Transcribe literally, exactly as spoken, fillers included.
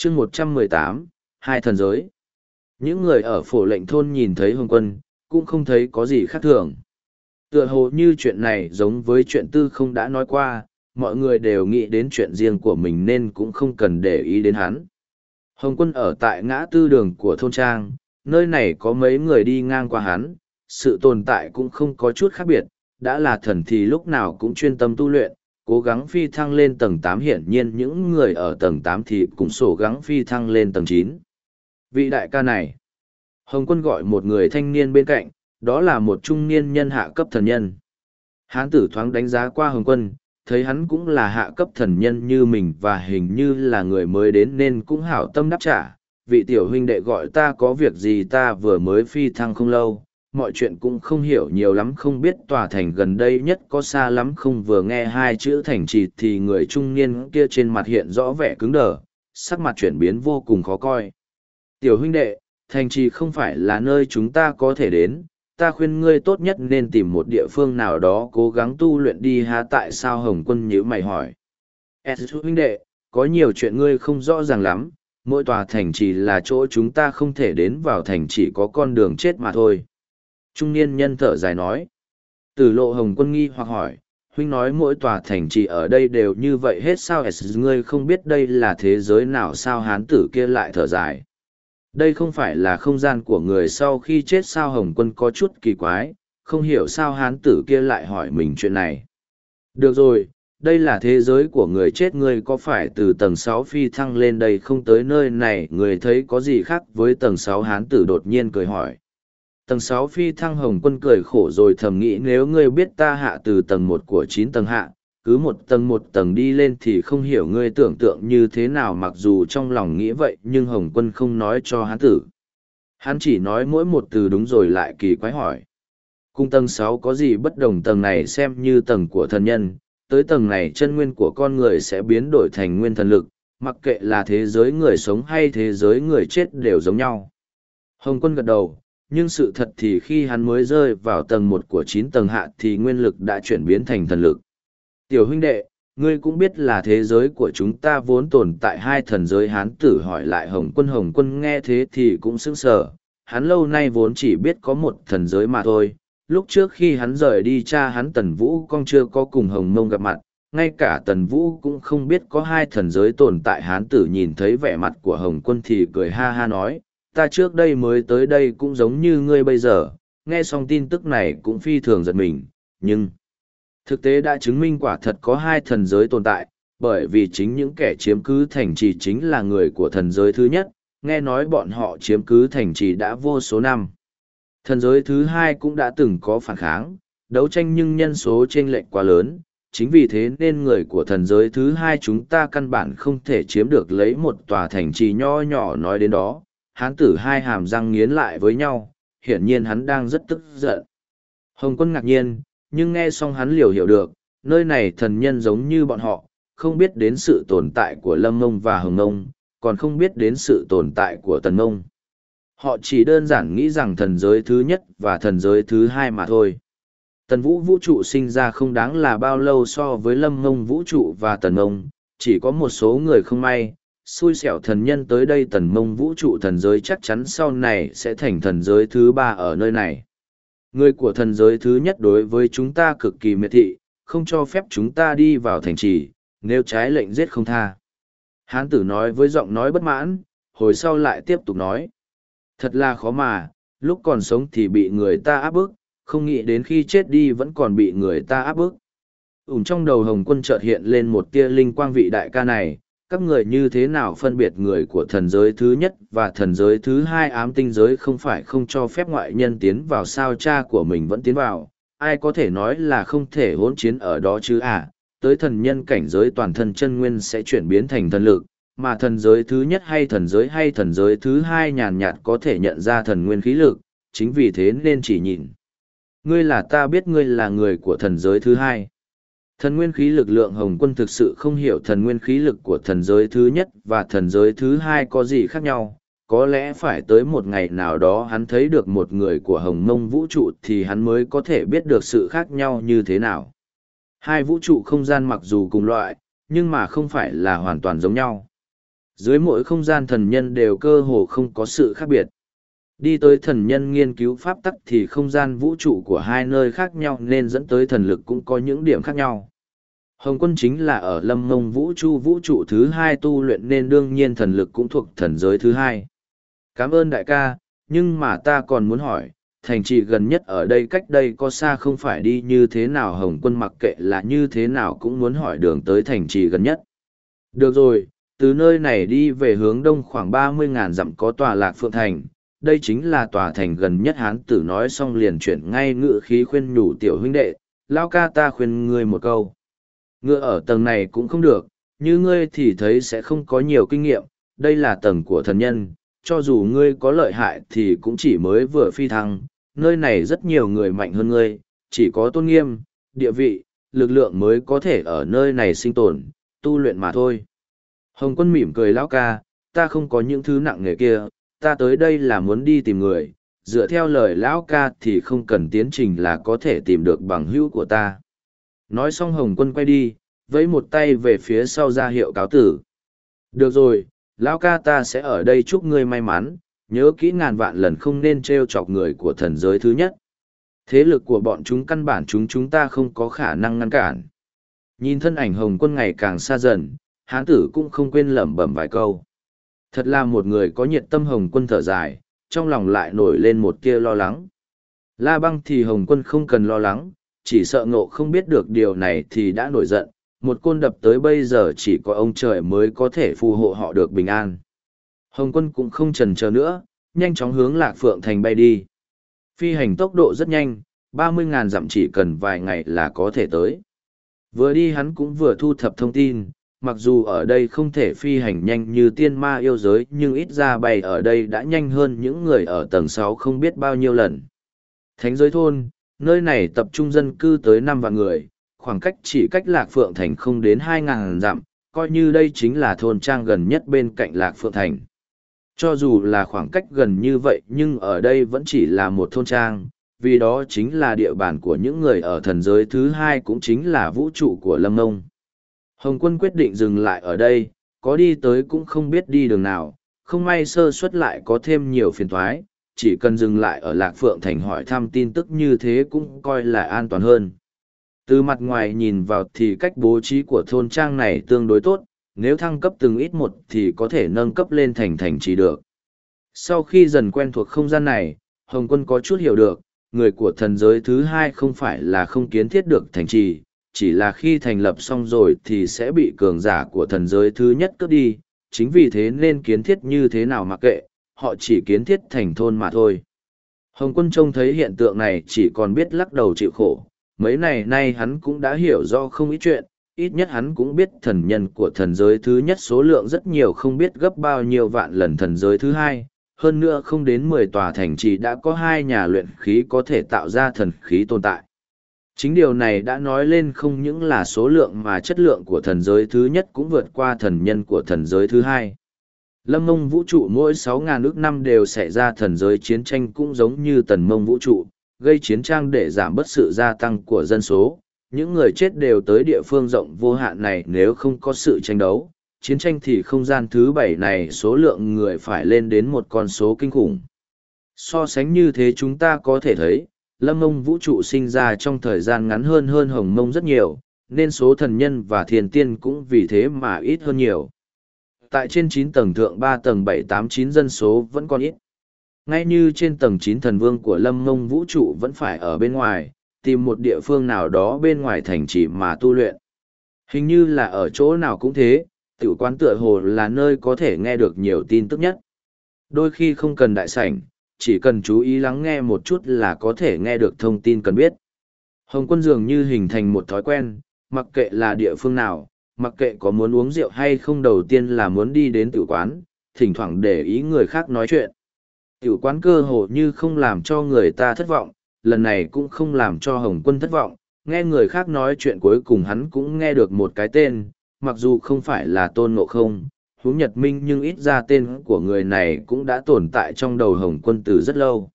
chương một trăm mười tám, hai thần giới. Những người ở phổ lệnh thôn nhìn thấy Hồng Quân, cũng không thấy có gì khác thường. Tựa hồ như chuyện này giống với chuyện tư không đã nói qua, mọi người đều nghĩ đến chuyện riêng của mình nên cũng không cần để ý đến hắn. Hồng Quân ở tại ngã tư đường của thôn trang, nơi này có mấy người đi ngang qua hắn, sự tồn tại cũng không có chút khác biệt, đã là thần thì lúc nào cũng chuyên tâm tu luyện, cố gắng phi thăng lên tầng tám. Hiển nhiên những người ở tầng tám thì cũng sổ gắng phi thăng lên tầng chín. Vị đại ca này, Hồng Quân gọi một người thanh niên bên cạnh, đó là một trung niên nhân hạ cấp thần nhân. Hán tử thoáng đánh giá qua Hồng Quân, thấy hắn cũng là hạ cấp thần nhân như mình và hình như là người mới đến nên cũng hảo tâm đáp trả. Vị tiểu huynh đệ gọi ta có việc gì, ta vừa mới phi thăng không lâu, mọi chuyện cũng không hiểu nhiều lắm, không biết tòa thành gần đây nhất có xa lắm không. Vừa nghe hai chữ thành trì thì người trung niên kia trên mặt hiện rõ vẻ cứng đờ, sắc mặt chuyển biến vô cùng khó coi. Tiểu huynh đệ, thành trì không phải là nơi chúng ta có thể đến, ta khuyên ngươi tốt nhất nên tìm một địa phương nào đó cố gắng tu luyện đi ha. Tại sao? Hồng Quân nhíu mày hỏi. S huynh đệ, có nhiều chuyện ngươi không rõ ràng lắm, mỗi tòa thành trì là chỗ chúng ta không thể đến, vào thành chỉ có con đường chết mà thôi. Trung niên nhân thở dài nói. Tử Lộ Hồng Quân nghi hoặc hỏi, huynh nói mỗi tòa thành trì ở đây đều như vậy hết sao? S ngươi không biết đây là thế giới nào sao? Hán tử kia lại thở dài. Đây không phải là không gian của người sau khi chết sao? Hồng Quân có chút kỳ quái, không hiểu sao hán tử kia lại hỏi mình chuyện này. Được rồi, đây là thế giới của người chết, ngươi có phải từ tầng sáu phi thăng lên đây không? Tới nơi này người thấy có gì khác với tầng sáu? Hán tử đột nhiên cười hỏi. Tầng sáu phi thăng? Hồng Quân cười khổ rồi thầm nghĩ, nếu ngươi biết ta hạ từ tầng một của chín tầng hạ, cứ một tầng một tầng đi lên thì không hiểu ngươi tưởng tượng như thế nào. Mặc dù trong lòng nghĩ vậy nhưng Hồng Quân không nói cho hắn tử. Hắn chỉ nói mỗi một từ đúng rồi lại kỳ quái hỏi. Cung tầng sáu có gì bất đồng? Tầng này xem như tầng của thần nhân, tới tầng này chân nguyên của con người sẽ biến đổi thành nguyên thần lực, mặc kệ là thế giới người sống hay thế giới người chết đều giống nhau. Hồng Quân gật đầu, nhưng sự thật thì khi hắn mới rơi vào tầng một của chín tầng hạ thì nguyên lực đã chuyển biến thành thần lực. Tiểu huynh đệ, ngươi cũng biết là thế giới của chúng ta vốn tồn tại hai thần giới. Hán tử hỏi lại Hồng Quân. Hồng Quân nghe thế thì cũng sững sờ, hắn lâu nay vốn chỉ biết có một thần giới mà thôi. Lúc trước khi hắn rời đi, cha hắn Tần Vũ Công chưa có cùng Hồng Mông gặp mặt, ngay cả Tần Vũ cũng không biết có hai thần giới tồn tại. Hán tử nhìn thấy vẻ mặt của Hồng Quân thì cười ha ha nói, ta trước đây mới tới đây cũng giống như ngươi bây giờ, nghe xong tin tức này cũng phi thường giật mình, nhưng thực tế đã chứng minh quả thật có hai thần giới tồn tại, bởi vì chính những kẻ chiếm cứ thành trì chính là người của thần giới thứ nhất, nghe nói bọn họ chiếm cứ thành trì đã vô số năm. Thần giới thứ hai cũng đã từng có phản kháng, đấu tranh nhưng nhân số chênh lệch quá lớn, chính vì thế nên người của thần giới thứ hai chúng ta căn bản không thể chiếm được lấy một tòa thành trì nho nhỏ. Nói đến đó, hán tử hai hàm răng nghiến lại với nhau, hiển nhiên hắn đang rất tức giận. Hồng Quân ngạc nhiên, nhưng nghe xong hắn liều hiểu được, nơi này thần nhân giống như bọn họ, không biết đến sự tồn tại của Lâm Mông và Hồng Mông, còn không biết đến sự tồn tại của Tần Mông. Họ chỉ đơn giản nghĩ rằng thần giới thứ nhất và thần giới thứ hai mà thôi. Tần Vũ vũ trụ sinh ra không đáng là bao lâu so với Lâm Mông vũ trụ và Tần Mông, chỉ có một số người không may, xui xẻo thần nhân tới đây. Tần Mông vũ trụ thần giới chắc chắn sau này sẽ thành thần giới thứ ba ở nơi này. Người của thần giới thứ nhất đối với chúng ta cực kỳ miệt thị, không cho phép chúng ta đi vào thành trì, nếu trái lệnh giết không tha. Hán tử nói với giọng nói bất mãn, hồi sau lại tiếp tục nói. Thật là khó mà, lúc còn sống thì bị người ta áp bức, không nghĩ đến khi chết đi vẫn còn bị người ta áp bức. Ủn trong đầu Hồng Quân chợt hiện lên một tia linh quang, vị đại ca này, các người như thế nào phân biệt người của thần giới thứ nhất và thần giới thứ hai? Ám tinh giới không phải không cho phép ngoại nhân tiến vào sao? Cha của mình vẫn tiến vào, ai có thể nói là không thể hỗn chiến ở đó chứ à? Tới thần nhân cảnh giới toàn thân chân nguyên sẽ chuyển biến thành thần lực, mà thần giới thứ nhất hay thần giới hay thần giới thứ hai nhàn nhạt có thể nhận ra thần nguyên khí lực, chính vì thế nên chỉ nhìn ngươi là ta biết ngươi là người của thần giới thứ hai. Thần nguyên khí lực lượng. Hồng Quân thực sự không hiểu thần nguyên khí lực của thần giới thứ nhất và thần giới thứ hai có gì khác nhau. Có lẽ phải tới một ngày nào đó hắn thấy được một người của Hồng Mông vũ trụ thì hắn mới có thể biết được sự khác nhau như thế nào. Hai vũ trụ không gian mặc dù cùng loại, nhưng mà không phải là hoàn toàn giống nhau. Dưới mỗi không gian thần nhân đều cơ hồ không có sự khác biệt. Đi tới thần nhân nghiên cứu pháp tắc thì không gian vũ trụ của hai nơi khác nhau nên dẫn tới thần lực cũng có những điểm khác nhau. Hồng Quân chính là ở Lâm Mông vũ trụ vũ trụ thứ hai tu luyện nên đương nhiên thần lực cũng thuộc thần giới thứ hai. Cảm ơn đại ca, nhưng mà ta còn muốn hỏi, thành trì gần nhất ở đây cách đây có xa không phải đi như thế nào? Hồng Quân mặc kệ là như thế nào cũng muốn hỏi đường tới thành trì gần nhất. Được rồi, từ nơi này đi về hướng đông khoảng ba mươi ngàn dặm có tòa Lạc Phượng Thành, đây chính là tòa thành gần nhất. Hán tử nói xong liền chuyển ngay ngự khí khuyên nhủ tiểu huynh đệ, lão ca ta khuyên ngươi một câu. Ngựa ở tầng này cũng không được, như ngươi thì thấy sẽ không có nhiều kinh nghiệm, đây là tầng của thần nhân, cho dù ngươi có lợi hại thì cũng chỉ mới vừa phi thăng, nơi này rất nhiều người mạnh hơn ngươi, chỉ có tôn nghiêm, địa vị, lực lượng mới có thể ở nơi này sinh tồn, tu luyện mà thôi. Hồng Quân mỉm cười, lão ca, ta không có những thứ nặng nề kia, ta tới đây là muốn đi tìm người, dựa theo lời lão ca thì không cần tiến trình là có thể tìm được bằng hữu của ta. Nói xong Hồng Quân quay đi, vẫy một tay về phía sau ra hiệu cáo tử. Được rồi, lão ca ta sẽ ở đây chúc ngươi may mắn, nhớ kỹ ngàn vạn lần không nên trêu chọc người của thần giới thứ nhất. Thế lực của bọn chúng căn bản chúng chúng ta không có khả năng ngăn cản. Nhìn thân ảnh Hồng Quân ngày càng xa dần, hán tử cũng không quên lẩm bẩm vài câu. Thật là một người có nhiệt tâm. Hồng Quân thở dài, trong lòng lại nổi lên một tia lo lắng. La Băng thì Hồng Quân không cần lo lắng, chỉ sợ Ngộ không biết được điều này thì đã nổi giận, một côn đập tới bây giờ chỉ có ông trời mới có thể phù hộ họ được bình an. Hồng Quân cũng không chần chờ nữa, nhanh chóng hướng Lạc Phượng Thành bay đi. Phi hành tốc độ rất nhanh, ba mươi ngàn dặm chỉ cần vài ngày là có thể tới. Vừa đi hắn cũng vừa thu thập thông tin, mặc dù ở đây không thể phi hành nhanh như tiên ma yêu giới nhưng ít ra bay ở đây đã nhanh hơn những người ở tầng sáu không biết bao nhiêu lần. Thánh giới thôn, nơi này tập trung dân cư tới năm vạn người, khoảng cách chỉ cách Lạc Phượng Thành không đến hai ngàn dặm, coi như đây chính là thôn trang gần nhất bên cạnh Lạc Phượng Thành. Cho dù là khoảng cách gần như vậy nhưng ở đây vẫn chỉ là một thôn trang, vì đó chính là địa bàn của những người ở thần giới thứ hai, cũng chính là vũ trụ của Lâm Mông. Hồng Quân quyết định dừng lại ở đây, có đi tới cũng không biết đi đường nào, không may sơ suất lại có thêm nhiều phiền toái, chỉ cần dừng lại ở Lạc Phượng Thành hỏi thăm tin tức như thế cũng coi là an toàn hơn. Từ mặt ngoài nhìn vào thì cách bố trí của thôn trang này tương đối tốt, nếu thăng cấp từng ít một thì có thể nâng cấp lên thành thành trì được. Sau khi dần quen thuộc không gian này, Hồng Quân có chút hiểu được, người của thần giới thứ hai không phải là không kiến thiết được thành trì, chỉ là khi thành lập xong rồi thì sẽ bị cường giả của thần giới thứ nhất cướp đi, chính vì thế nên kiến thiết như thế nào mặc kệ, họ chỉ kiến thiết thành thôn mà thôi. Hồng Quân trông thấy hiện tượng này chỉ còn biết lắc đầu chịu khổ, mấy ngày nay hắn cũng đã hiểu do không ít chuyện, ít nhất hắn cũng biết thần nhân của thần giới thứ nhất số lượng rất nhiều, không biết gấp bao nhiêu vạn lần thần giới thứ hai, hơn nữa không đến mười tòa thành trì đã có hai nhà luyện khí có thể tạo ra thần khí tồn tại. Chính điều này đã nói lên không những là số lượng mà chất lượng của thần giới thứ nhất cũng vượt qua thần nhân của thần giới thứ hai. Lâm Mông vũ trụ mỗi sáu ngàn ước năm đều xảy ra thần giới chiến tranh, cũng giống như Tần Mông vũ trụ, gây chiến tranh để giảm bớt sự gia tăng của dân số. Những người chết đều tới địa phương rộng vô hạn này, nếu không có sự tranh đấu, chiến tranh thì không gian thứ bảy này số lượng người phải lên đến một con số kinh khủng. So sánh như thế chúng ta có thể thấy, Lâm Mông vũ trụ sinh ra trong thời gian ngắn hơn hơn Hồng Mông rất nhiều, nên số thần nhân và thiên tiên cũng vì thế mà ít hơn nhiều. Tại trên chín tầng thượng ba tầng bảy tám chín dân số vẫn còn ít. Ngay như trên tầng chín thần vương của Lâm Mông vũ trụ vẫn phải ở bên ngoài, tìm một địa phương nào đó bên ngoài thành trì mà tu luyện. Hình như là ở chỗ nào cũng thế, tiểu quán tựa hồ là nơi có thể nghe được nhiều tin tức nhất. Đôi khi không cần đại sảnh, chỉ cần chú ý lắng nghe một chút là có thể nghe được thông tin cần biết. Hồng Quân dường như hình thành một thói quen, mặc kệ là địa phương nào, mặc kệ có muốn uống rượu hay không, đầu tiên là muốn đi đến tử quán, thỉnh thoảng để ý người khác nói chuyện. Tử quán cơ hồ như không làm cho người ta thất vọng, lần này cũng không làm cho Hồng Quân thất vọng, nghe người khác nói chuyện cuối cùng hắn cũng nghe được một cái tên, mặc dù không phải là Tôn Ngộ Không, huống Nhật Minh, nhưng ít ra tên của người này cũng đã tồn tại trong đầu Hồng Quân từ rất lâu.